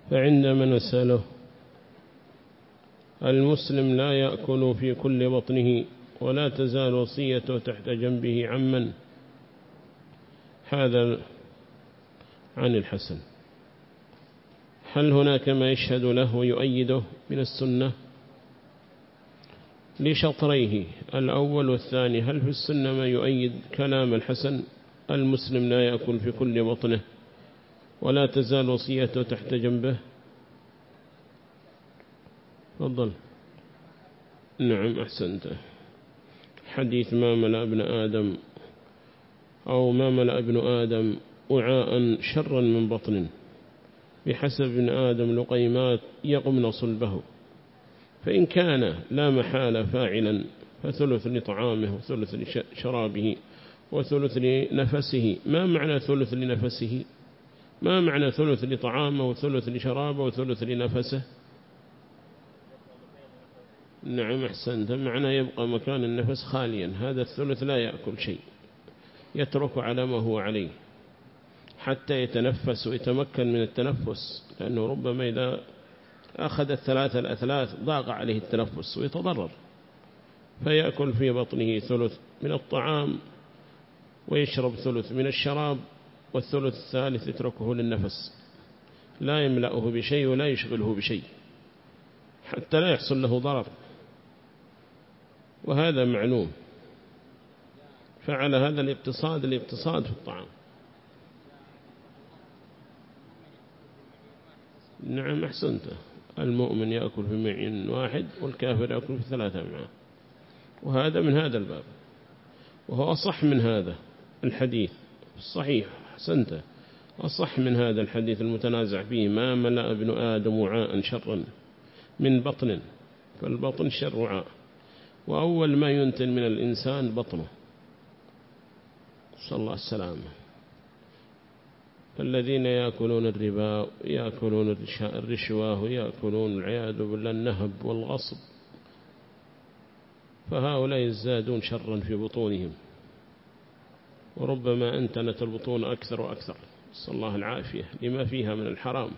فعندما نسأله المسلم لا يأكل في كل بطنه ولا تزال وصيته تحت جنبه عمن؟ هذا عن الحسن. هل هناك ما يشهد له ويؤيده من السنة؟ لشطريه الأول والثاني. هل في السنة ما يؤيد كلام الحسن المسلم لا يأكل في كل بطنه ولا تزال وصيته تحت جنبه؟ تفضل. نعم أحسنت. حديث ما ملأ ابن آدم أو ما ملأ ابن آدم وعاء شرا من بطن بحسب ابن آدم لقيمات يقمن صلبه، فإن كان لا محالة فاعلا فثلث لطعامه وثلث لشرابه وثلث لنفسه. ما معنى ثلث لنفسه؟ ما معنى ثلث لطعامه وثلث لشرابه وثلث لنفسه؟ نعم أحسنت. معنى يبقى مكان النفس خاليا، هذا الثلث لا يأكل شيء، يترك على ما هو عليه حتى يتنفس ويتمكن من التنفس، لأنه ربما إذا أخذ الثلاثة الأثلاث ضاق عليه التنفس ويتضرر، فيأكل في بطنه ثلث من الطعام ويشرب ثلث من الشراب والثلث الثالث يتركه للنفس، لا يملأه بشيء ولا يشغله بشيء حتى لا يحصل له ضرر، وهذا معلوم. فعلى هذا الاقتصاد في الطعام. نعم أحسنت. المؤمن يأكل في معين واحد والكافر يأكل في 3 معه، وهذا من هذا الباب، وهو أصح من هذا الحديث الصحيح. أحسنت. أصح من هذا الحديث المتنازع فيه ما ملأ ابن آدم وعاء شرا من بطن، فالبطن شر وعاء، وأول ما ينتن من الإنسان بطنه، صلى الله السلامة. فالذين يأكلون الربا يأكلون الرشوة ويأكلون العياذ بالله النهب والغصب، فهؤلاء يزدادون شرا في بطونهم، وربما أنتنت البطون أكثر وأكثر، صلى الله العافية، لما فيها من الحرام.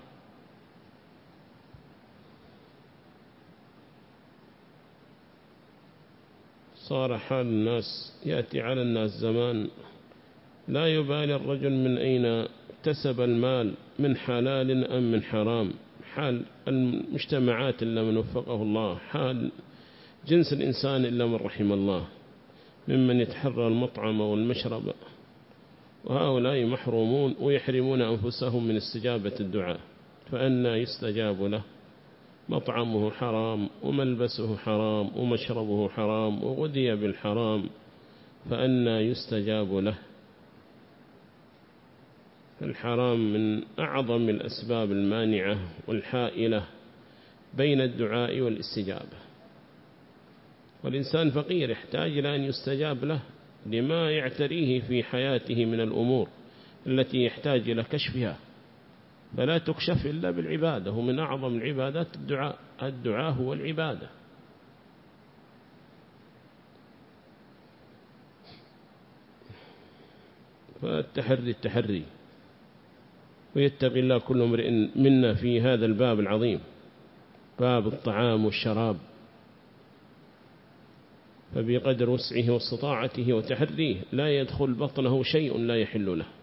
صار حال الناس يأتي على الناس زمان لا يبالي الرجل من أين اكتسب المال، من حلال أم من حرام. حال المجتمعات إلا من وفقه الله، حال جنس الإنسان إلا من رحم الله، ممن يتحرى المطعم والمشرب، وهؤلاء محرومون ويحرمون أنفسهم من استجابة الدعاء، فأنا يستجاب له؟ مطعمه حرام وملبسه حرام ومشربه حرام وغذي بالحرام، فأنا يستجاب له؟ الحرام من أعظم الأسباب المانعة والحائلة بين الدعاء والاستجابة، والإنسان فقير يحتاج إلى أن يستجاب له لما يعتريه في حياته من الأمور التي يحتاج إلى كشفها، فلا تكشف إلا بالعبادة، ومن أعظم العبادات الدعاء هو العبادة. التحري ويتقي الله كل امرئ منا في هذا الباب العظيم، باب الطعام والشراب، فبقدر وسعه واستطاعته وتحريه لا يدخل بطنه شيء لا يحل له.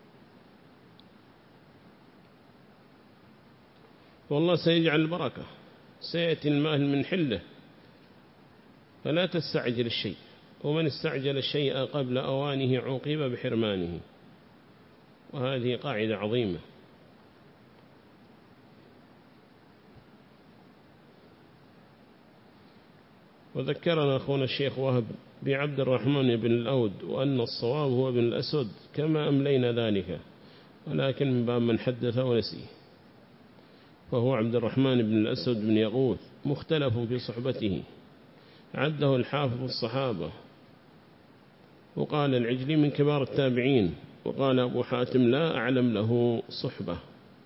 والله سيجعل البركة، سيأتي المال من حله، فلا تستعجل الشيء، ومن استعجل الشيء قبل أوانه عوقب بحرمانه، وهذه قاعدة عظيمة. وذكرنا أخونا الشيخ وهب بعبد الرحمن بن الأود، وأن الصواب هو بن الأسود كما أملينا ذلك، ولكن من باب من حدث ونسيه، فهو عبد الرحمن بن الأسود بن يغوث، مختلف في صحبته، عده الحافظ الصحابة، وقال العجلي من كبار التابعين، وقال أبو حاتم لا أعلم له صحبة.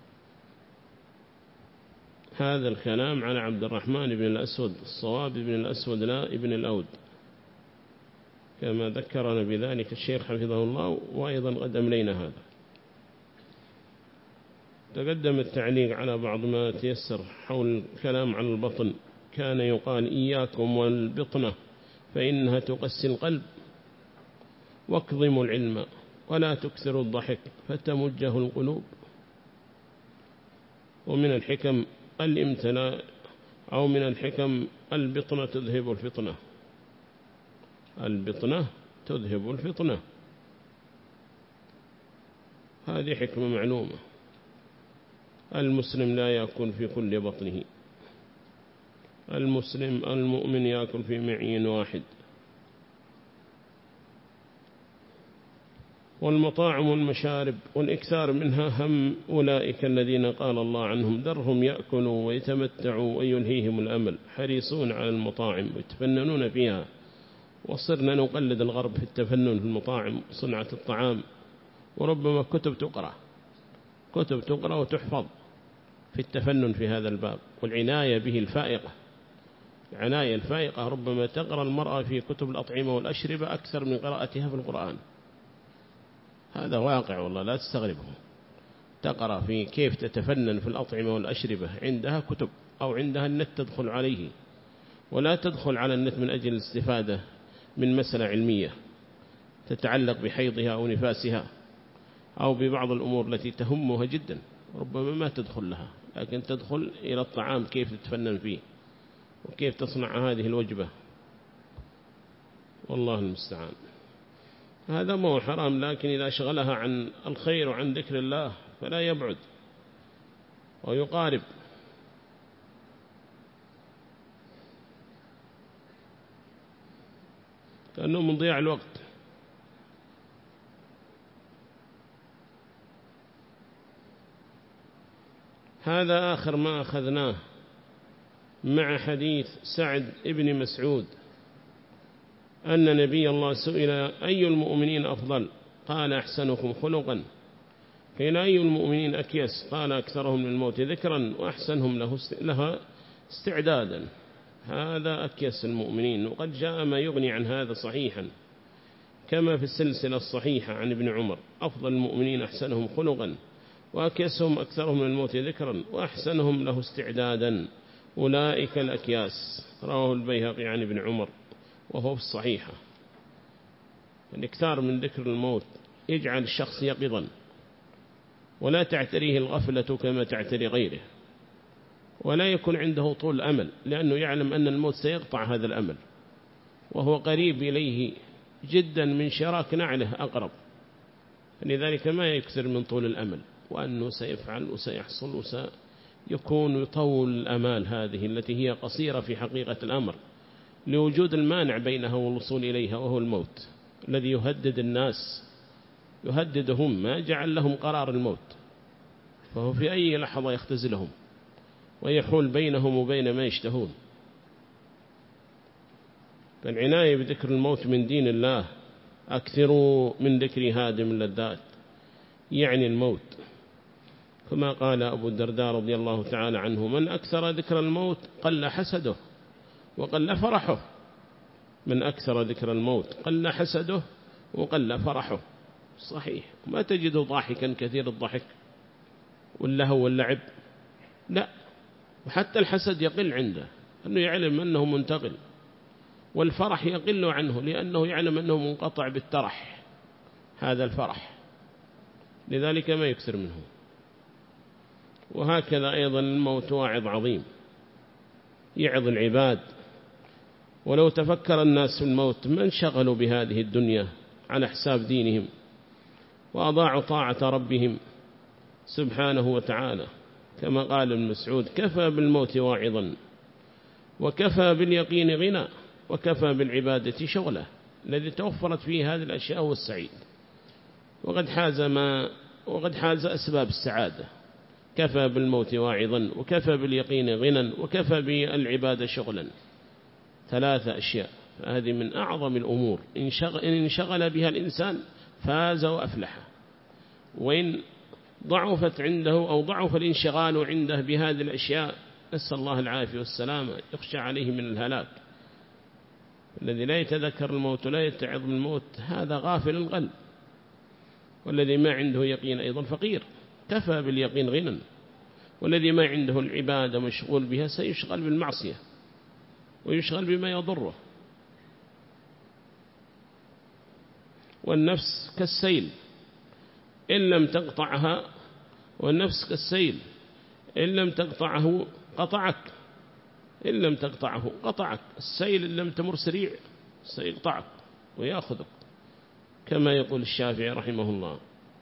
هذا الكلام على عبد الرحمن بن الأسود، الصواب بن الأسود لا ابن الأود، كما ذكرنا بذلك الشيخ حفظه الله، وأيضا قد أملينا هذا. تقدم التعليق على بعض ما تيسر حول الكلام عن البطن. كان يقال إياكم والبطنة فإنها تقسي القلب، واكظموا العلم ولا تكثروا الضحك فتمجه القلوب. ومن الحكم الامتلاء، أو من الحكم البطنة تذهب الفطنة، البطنة تذهب الفطنة، هذه حكمة معلومة. المسلم لا يأكل في كل بطنه، المسلم المؤمن يأكل في معين واحد. والمطاعم والمشارب والإكثار منها هم أولئك الذين قال الله عنهم ذرهم يأكلوا ويتمتعوا ويلهيهم الأمل، حريصون على المطاعم ويتفننون فيها. وصرنا نقلد الغرب في التفنن في المطاعم صنعة الطعام، وربما كتب تقرأ وتحفظ في التفنن في هذا الباب، والعناية به الفائقة، العناية الفائقة. ربما تقرأ المرأة في كتب الأطعمة والأشربة أكثر من قراءتها في القرآن. هذا واقع والله، لا تستغربه. تقرأ في كيف تتفنن في الأطعمة والأشربة، عندها كتب أو عندها النت تدخل عليه، ولا تدخل على النت من أجل الاستفادة من مسألة علمية تتعلق بحيضها أو نفاسها أو ببعض الأمور التي تهمها جدا، ربما ما تدخل لها، لكن تدخل إلى الطعام كيف تتفنن فيه وكيف تصنع هذه الوجبة، والله المستعان. هذا مو حرام، لكن إذا شغلها عن الخير وعن ذكر الله فلا يبعد ويقارب. كأنه من ضياع الوقت. هذا آخر ما أخذناه مع حديث سعد ابن مسعود أن نبي الله سئل أي المؤمنين أفضل؟ قال أحسنكم خلقا. قيل أي المؤمنين أكيس؟ قال أكثرهم للموت ذكرا وأحسنهم لها استعدادا. هذا أكيس المؤمنين، وقد جاء ما يغني عن هذا صحيحا كما في السلسلة الصحيحة عن ابن عمر: أفضل المؤمنين أحسنهم خلقا وأكيسهم أكثرهم للموت ذكرا وأحسنهم له استعدادا، أولئك الأكياس. رواه البيهقي عن ابن عمر وهو في الصحيحة. الإكثار من ذكر الموت يجعل الشخص يقظا، ولا تعتريه الغفلة كما تعتري غيره، ولا يكون عنده طول أمل، لأنه يعلم أن الموت سيقطع هذا الأمل، وهو قريب إليه جدا من شراك نعله أقرب. لذلك ما يكثر من طول الأمل، وأنه سيفعل وسيحصل وسيكون يطول الأمال هذه التي هي قصيرة في حقيقة الأمر، لوجود المانع بينها والوصول إليها، وهو الموت الذي يهدد الناس، يهددهم، ما جعل لهم قرار الموت، فهو في أي لحظة يختزلهم ويحول بينهم وبين ما يشتهون. فالعناية بذكر الموت من دين الله. أكثروا من ذكر هادم اللذات، يعني الموت، كما قال أبو الدرداء رضي الله تعالى عنه: من أكثر ذكر الموت قل حسده وقل فرحه. من أكثر ذكر الموت قل حسده وقل فرحه. صحيح، ما تجده ضاحكا كثير الضحك واللهو واللعب، لا، وحتى الحسد يقل عنده أنه يعلم أنه منتقل، والفرح يقل عنه لأنه يعلم أنه منقطع بالترح، هذا الفرح، لذلك ما يكثر منه. وهكذا أيضا الموت واعظ عظيم يعظ العباد. ولو تفكر الناس في الموت ما انشغلوا بهذه الدنيا على حساب دينهم، وأضاعوا طاعة ربهم سبحانه وتعالى، كما قال ابن مسعود: كفى بالموت واعظا وكفى باليقين غنى وكفى بالعبادة شغلة. الذي توفرت فيه هذه الأشياء هو السعيد، وقد حاز أسباب السعادة. كفى بالموت واعظا وكفى باليقين غنى وكفى بالعبادة شغلا. 3 أشياء، فهذه من أعظم الأمور إن انشغل بها الإنسان فاز وأفلح. وإن ضعفت عنده أو ضعف الانشغال عنده بهذه الأشياء، نسأل الله العافية والسلامة، يخشى عليه من الهلاك. الذي لا يتذكر الموت ولا يتعظ بالموت هذا غافل القلب، والذي ما عنده يقين أيضا فقير. كفى باليقين غنى والذي ما عنده العبادة مشغول بها سيشغل بالمعصية ويشغل بما يضره. والنفس كالسيل إن لم تقطعها، والنفس كالسيل إن لم تقطعه قطعك، إن لم تقطعه قطعك. السيل إن لم تمر سريع سيقطعك ويأخذك، كما يقول الشافعي رحمه الله: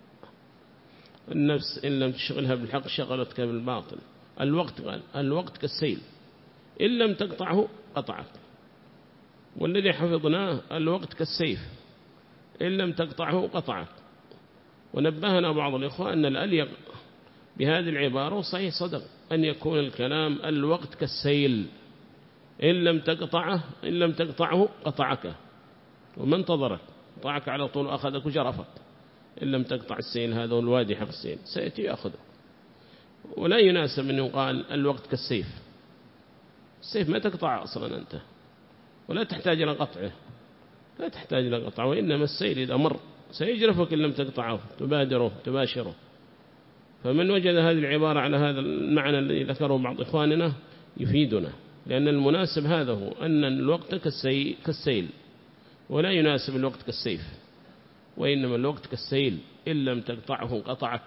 النفس إن لم تشغلها بالحق شغلتك بالباطل. الوقت كالسيل إن لم تقطعه قطعك. والذي حفظناه: الوقت كالسيف إن لم تقطعه قطعك. ونبهنا بعض الإخوة أن الأليق بهذه العبارة، وصحيح صدق، أن يكون الكلام: الوقت كالسيل إن لم تقطعه قطعك، وما انتظرك، قطعك على طول أخذك وجرفك. إن لم تقطع السيل، هذا هو الوادي حق السيل، سيأتي يأخذه. ولا يناسب أن يقال الوقت كالسيف. السيف ما تقطع أصلا أنت، ولا تحتاج إلى قطعه، لا تحتاج إلى قطعه، وإنما السيل إذا مر سيجرفك إن لم تقطعه تباشره. فمن وجد هذه العبارة على هذا المعنى الذي ذكره بعض إخواننا يفيدنا، لأن المناسب هذا هو أن الوقت كالسيل، ولا يناسب الوقت كالسيف، وإنما الوقت كالسيل إن لم تقطعه قطعك.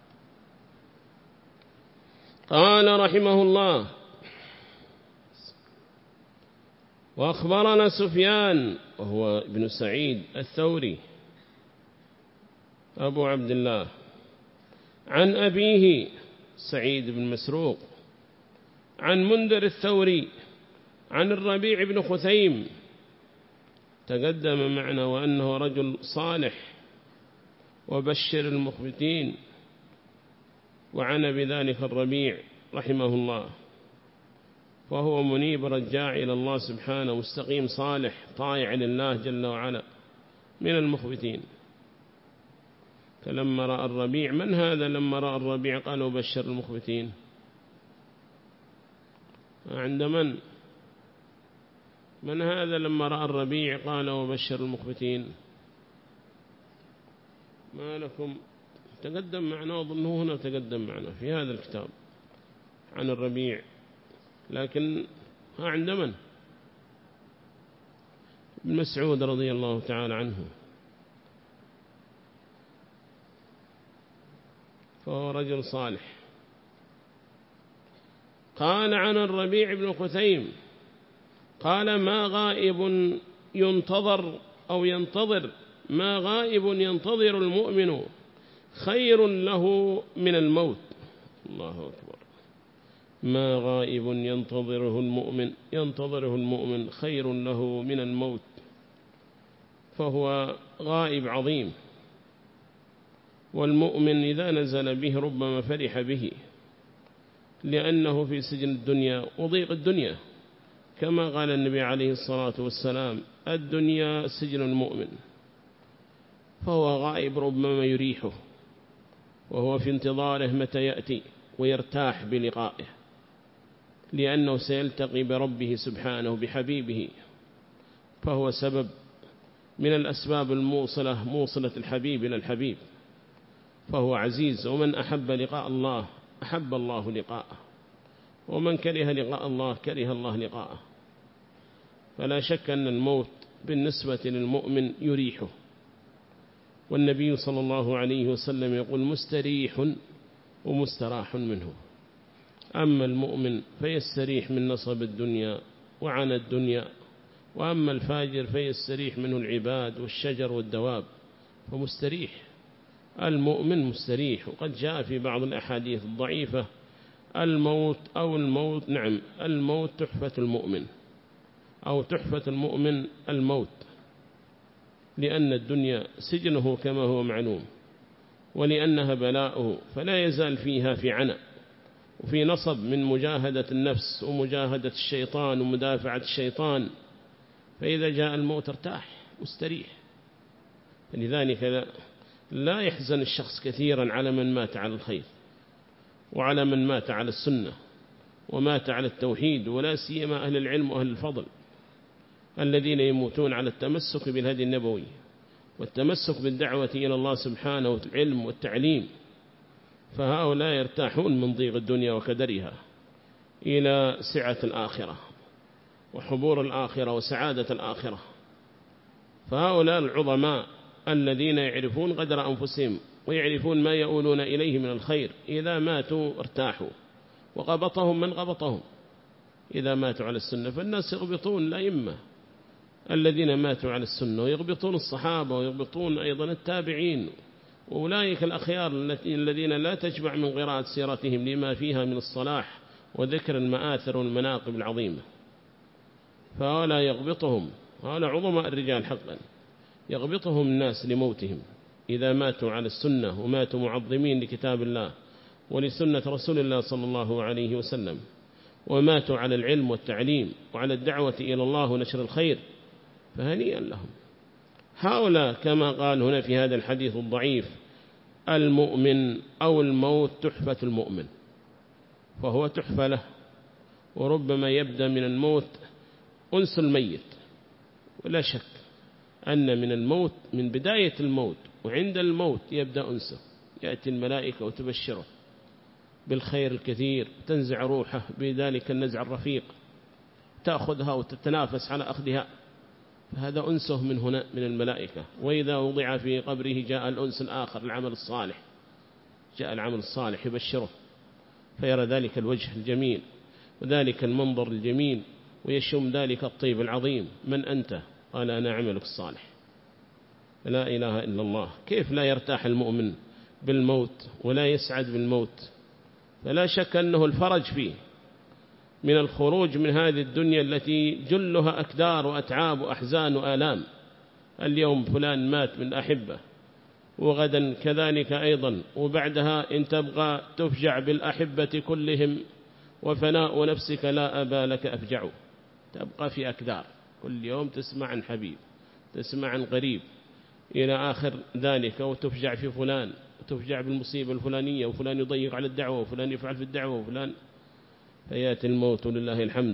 قال رحمه الله: وأخبرنا سفيان وهو ابن سعيد الثوري أبو عبد الله عن أبيه سعيد بن مسروق عن منذر الثوري عن الربيع بن خثيم، تقدم معنا وأنه رجل صالح وبشر المخبتين، وعنى بذلك الربيع رحمه الله، وهو منيب رجاع إلى الله سبحانه، مستقيم صالح طائع لله جل وعلا من المخبتين. فلما رأى الربيع، من هذا لما رأى الربيع قالوا بشر المخبتين؟ عند من هذا لما رأى الربيع قال وبشر المخبتين؟ ما لكم؟ تقدم معنا، أظنه هنا تقدم معنا في هذا الكتاب عن الربيع، لكن عند من؟ ابن مسعود رضي الله تعالى عنه، فهو رجل صالح. قال عن الربيع بن خثيم قال: ما غائب ينتظر أو ينتظر، ما غائب ينتظر المؤمن خير له من الموت. الله أكبر. ما غائب ينتظره المؤمن خير له من الموت، فهو غائب عظيم. والمؤمن إذا نزل به ربما فرح به، لأنه في سجن الدنيا وضيق الدنيا، كما قال النبي عليه الصلاة والسلام: الدنيا سجن المؤمن. فهو غائب ربما يريحه، وهو في انتظاره متى يأتي ويرتاح بلقائه، لأنه سيلتقي بربه سبحانه بحبيبه، فهو سبب من الأسباب موصلة الحبيب إلى الحبيب، فهو عزيز. ومن أحب لقاء الله أحب الله لقاءه، ومن كره لقاء الله كره الله لقاءه. فلا شك أن الموت بالنسبة للمؤمن يريحه، والنبي صلى الله عليه وسلم يقول: مستريح ومستراح منه. أما المؤمن فيستريح من نصب الدنيا وعن الدنيا، وأما الفاجر فيستريح منه العباد والشجر والدواب، فمستريح. المؤمن مستريح. وقد جاء في بعض الأحاديث الضعيفة: الموت تحفة المؤمن، أو تحفة المؤمن الموت، لأن الدنيا سجنه كما هو معلوم، ولأنها بلاؤه، فلا يزال فيها في عناء وفي نصب من مجاهدة النفس ومجاهدة الشيطان ومدافعة الشيطان. فإذا جاء الموت ارتاح مستريح. فلذلك لا يحزن الشخص كثيرا على من مات على الخير، وعلى من مات على السنة ومات على التوحيد، ولا سيما أهل العلم وأهل الفضل الذين يموتون على التمسك بالهدي النبوي والتمسك بالدعوة إلى الله سبحانه والعلم والتعليم. فهؤلاء يرتاحون من ضيق الدنيا وكدرها إلى سعة الآخرة وحبور الآخرة وسعادة الآخرة. فهؤلاء العظماء الذين يعرفون قدر أنفسهم ويعرفون ما يؤولون إليه من الخير، إذا ماتوا ارتاحوا وغبطهم من غبطهم. إذا ماتوا على السنة فالناس يغبطون الأئمة الذين ماتوا على السنة، ويغبطون الصحابة، ويغبطون أيضا التابعين، وأولئك الأخيار الذين لا تشبع من قراءة سيرتهم لما فيها من الصلاح وذكر المآثر والمناقب العظيمة. فهؤلاء يغبطهم، هؤلاء عظماء الرجال حقا، يغبطهم الناس لموتهم إذا ماتوا على السنة وماتوا معظمين لكتاب الله ولسنة رسول الله صلى الله عليه وسلم، وماتوا على العلم والتعليم وعلى الدعوة إلى الله ونشر الخير، فهنيئا لهم. هؤلاء كما قال هنا في هذا الحديث الضعيف: المؤمن أو الموت تحفة المؤمن، فهو تحفة له، وربما يبدأ من الموت أنس الميت. ولا شك أن من الموت، من بداية الموت وعند الموت يبدأ أنسه، يأتي الملائكة وتبشره بالخير الكثير، تنزع روحه بذلك النزع الرفيق، تأخذها وتتنافس على أخذها، فهذا أنسه من هنا من الملائكة. وإذا وضع في قبره جاء الأنس الآخر، العمل الصالح، جاء العمل الصالح يبشره، فيرى ذلك الوجه الجميل وذلك المنظر الجميل، ويشم ذلك الطيب العظيم: من أنت؟ قال: أنا عملك الصالح. لا إله إلا الله. كيف لا يرتاح المؤمن بالموت ولا يسعد بالموت؟ فلا شك أنه الفرج فيه من الخروج من هذه الدنيا التي جلها أكدار وأتعاب وأحزان وآلام. اليوم فلان مات من أحبه، وغدا كذلك أيضا، وبعدها إن تبغى تفجع بالأحبة كلهم، وفناء نفسك لا أبا لك أفجع. تبقى في أكدار، كل يوم تسمع عن حبيب، تسمع عن قريب، إلى آخر ذلك، وتفجع في فلان، وتفجع بالمصيبة الفلانية، وفلان يضيق على الدعوة، وفلان يفعل في الدعوة، وفلان. فيأتي الموت لله الحمد،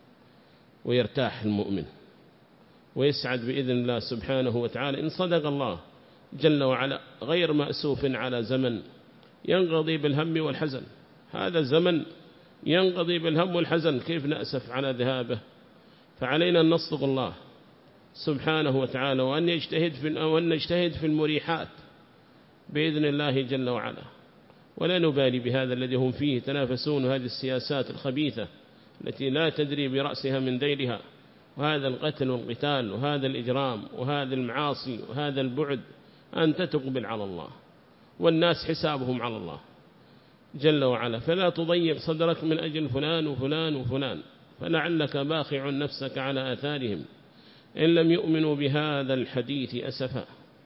ويرتاح المؤمن ويسعد بإذن الله سبحانه وتعالى إن صدق الله جل وعلا، غير مأسوف على زمن ينقضي بالهم والحزن. هذا الزمن ينقضي بالهم والحزن، كيف نأسف على ذهابه؟ فعلينا أن نصدق الله سبحانه وتعالى، وأن نجتهد في المريحات بإذن الله جل وعلا، ولا نبالي بهذا الذي هم فيه تنافسون، هذه السياسات الخبيثة التي لا تدري برأسها من ذيلها، وهذا القتل والقتال، وهذا الإجرام، وهذا المعاصي، وهذا البعد. أنت تقبل على الله، والناس حسابهم على الله جل وعلا، فلا تضيق صدرك من أجل فلان وفلان وفلان، فلعلك باخع نفسك على آثارهم إن لم يؤمنوا بهذا الحديث أسفا.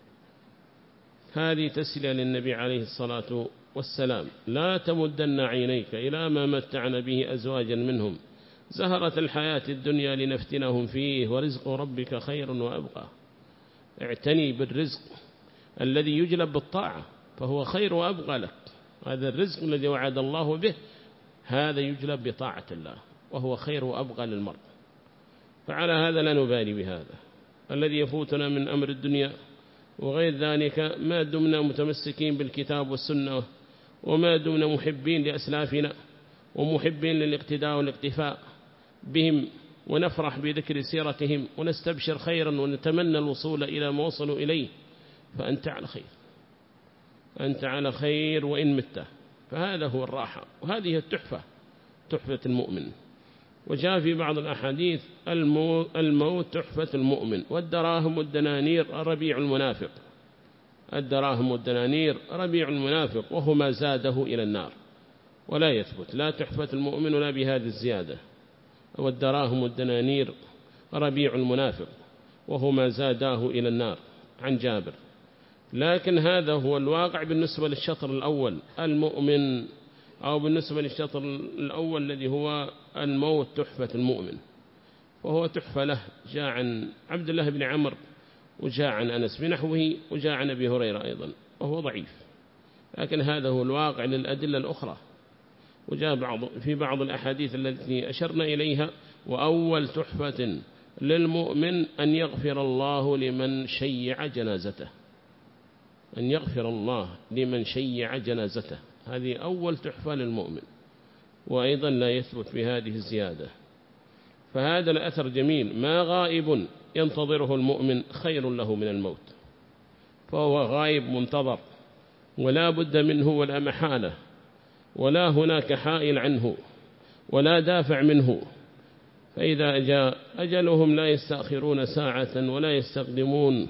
هذه تسلية للنبي عليه الصلاة والسلام: لا تمدن عينيك إلى ما متعنا به أزواجا منهم زهرة الحياة الدنيا لنفتنهم فيه ورزق ربك خير وأبقى. اعتني بالرزق الذي يجلب بالطاعة، فهو خير وأبقى لك. هذا الرزق الذي وعد الله به، هذا يجلب بطاعة الله، وهو خير وأبقى للمرء. فعلى هذا لا نبالي بهذا الذي يفوتنا من أمر الدنيا وغير ذلك، ما دمنا متمسكين بالكتاب والسنة، وما دمنا محبين لأسلافنا ومحبين للاقتداء والاقتفاء بهم، ونفرح بذكر سيرتهم ونستبشر خيرا ونتمنى الوصول إلى ما وصلوا إليه، فأنت على خير، أنت على خير وإن مت. فهذا هو الراحة، وهذه التحفة، تحفة المؤمن. وجاء في بعض الأحاديث: الموت تحفة المؤمن، والدراهم والدنانير ربيع المنافق. الدراهم والدنانير ربيع المنافق، وهما زاده إلى النار، ولا يثبت لا تحفة المؤمن ولا بهذه الزيادة. والدراهم والدنانير ربيع المنافق، وهما زاداه إلى النار، عن جابر. لكن هذا هو الواقع بالنسبة للشطر الأول المؤمن، أو بالنسبة للشطر الأول الذي هو الموت تحفة المؤمن، وهو تحفة له. جاء عن عبد الله بن عمرو، وجاء عن أنس بنحوه، وجاء عن أبي هريرة أيضا، وهو ضعيف، لكن هذا هو الواقع للأدلة الأخرى. وجاء في بعض الأحاديث التي أشرنا إليها: وأول تحفة للمؤمن أن يغفر الله لمن شيع جنازته، أن يغفر الله لمن شيع جنازته، هذه أول تحفة للمؤمن، وأيضا لا يثبت بهذه الزيادة. فهذا الأثر جميل، ما غائب ينتظره المؤمن خير له من الموت، فهو غائب منتظر ولا بد منه ولا محالة، ولا هناك حائل عنه ولا دافع منه. فإذا جاء أجلهم لا يستأخرون ساعة ولا يستقدمون.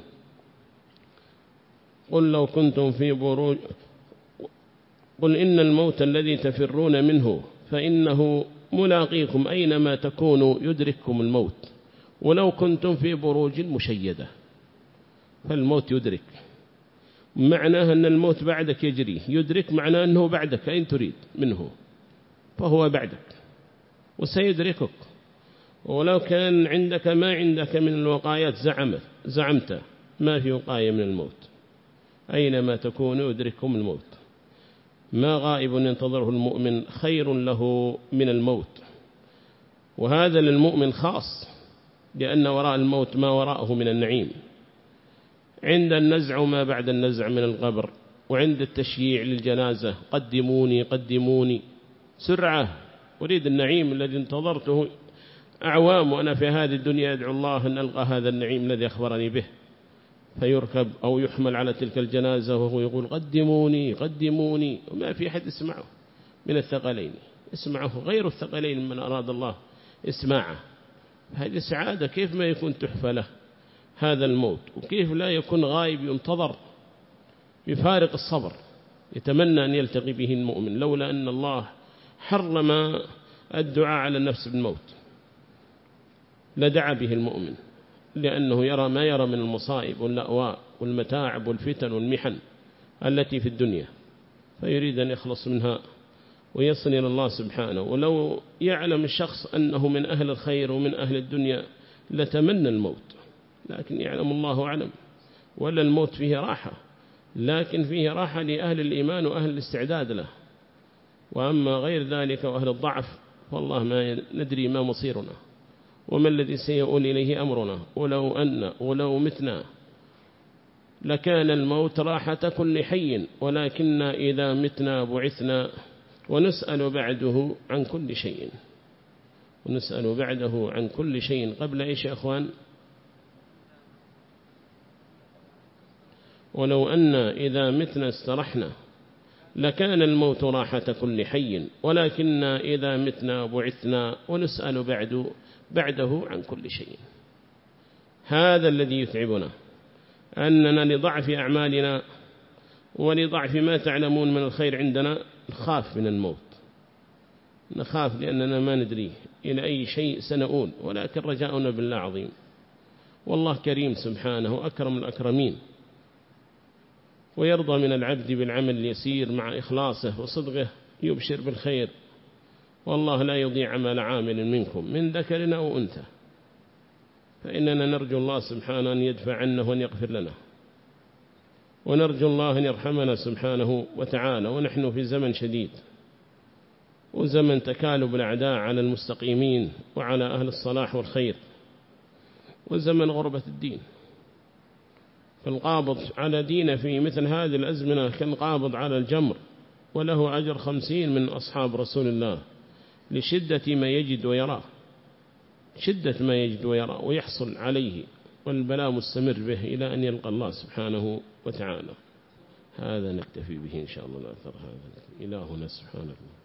قل لو كنتم في بروج قل إن الموت الذي تفرون منه فإنه ملاقيكم أينما تكونوا يدرككم الموت ولو كنتم في بروج مشيدة. فالموت يدرك، معناه أن الموت بعدك يجري، يدرك معناه أنه بعدك أين تريد منه، فهو بعدك وسيدركك. ولو كان عندك ما عندك من الوقايات زعمت ما في وقاية من الموت، أينما تكون يدرككم الموت. ما غائب ينتظره المؤمن خير له من الموت، وهذا للمؤمن خاص، لأن وراء الموت ما وراءه من النعيم، عند النزع وما بعد النزع من القبر، وعند التشييع للجنازة قدموني قدموني، سرعة أريد النعيم الذي انتظرته أعوام وأنا في هذه الدنيا أدعو الله أن ألقى هذا النعيم الذي أخبرني به. فيركب أو يحمل على تلك الجنازة وهو يقول قدموني قدموني، وما في أحد يسمعه من الثقلين، يسمعه غير الثقلين من أراد الله اسماعه. هذه سعادة، كيف ما يكون تحفة له هذا الموت، وكيف لا يكون غائب ينتظر بفارق الصبر، يتمنى أن يلتقي به المؤمن، لولا أن الله حرم الدعاء على النفس بالموت لدعا به المؤمن، لأنه يرى ما يرى من المصائب واللأواء والمتاعب والفتن والمحن التي في الدنيا، فيريد أن يخلص منها ويصل إلى الله سبحانه. ولو يعلم الشخص أنه من أهل الخير ومن أهل الدنيا لتمنى الموت، لكن يعلم الله أعلم، ولا الموت فيه راحة، لكن فيه راحة لأهل الإيمان وأهل الاستعداد له. وأما غير ذلك وأهل الضعف والله ما ندري ما مصيرنا وما الذي سيؤول إليه أمرنا. ولو متنا لكان الموت راحة كل حي، ولكن إذا متنا بعثنا ونسأل بعده عن كل شيء. ونسأل بعده عن كل شيء قبل إيش يا أخوان؟ ولو أن إذا متنا استرحنا لكان الموت راحة كل حي، ولكن إذا متنا بعثنا ونسأل بعده عن كل شيء. هذا الذي يتعبنا، أننا لضعف أعمالنا ولضعف ما تعلمون من الخير عندنا نخاف من الموت، نخاف لأننا ما ندري إلى أي شيء سنؤول، ولكن رجاؤنا بالله عظيم. والله كريم سبحانه أكرم الأكرمين، ويرضى من العبد بالعمل اليسير مع إخلاصه وصدقه يبشر بالخير. والله لا يضيع عمل عامل منكم من ذكر أو أنثى، فإننا نرجو الله سبحانه أن يدفع عنه وأن يغفر لنا، ونرجو الله أن يرحمنا سبحانه وتعالى. ونحن في زمن شديد، وزمن تكالب الأعداء على المستقيمين وعلى أهل الصلاح والخير، وزمن غربة الدين. فالقابض على دينه في مثل هذه الأزمنة كالقابض على الجمر، وله أجر 50 من أصحاب رسول الله، لشدة ما يجد ويراه، شدة ما يجد ويراه ويحصل عليه، والبلاء مستمر به إلى أن يلقى الله سبحانه وتعالى. هذا نكتفي به إن شاء الله، لا أثر هذا إلهنا سبحانه.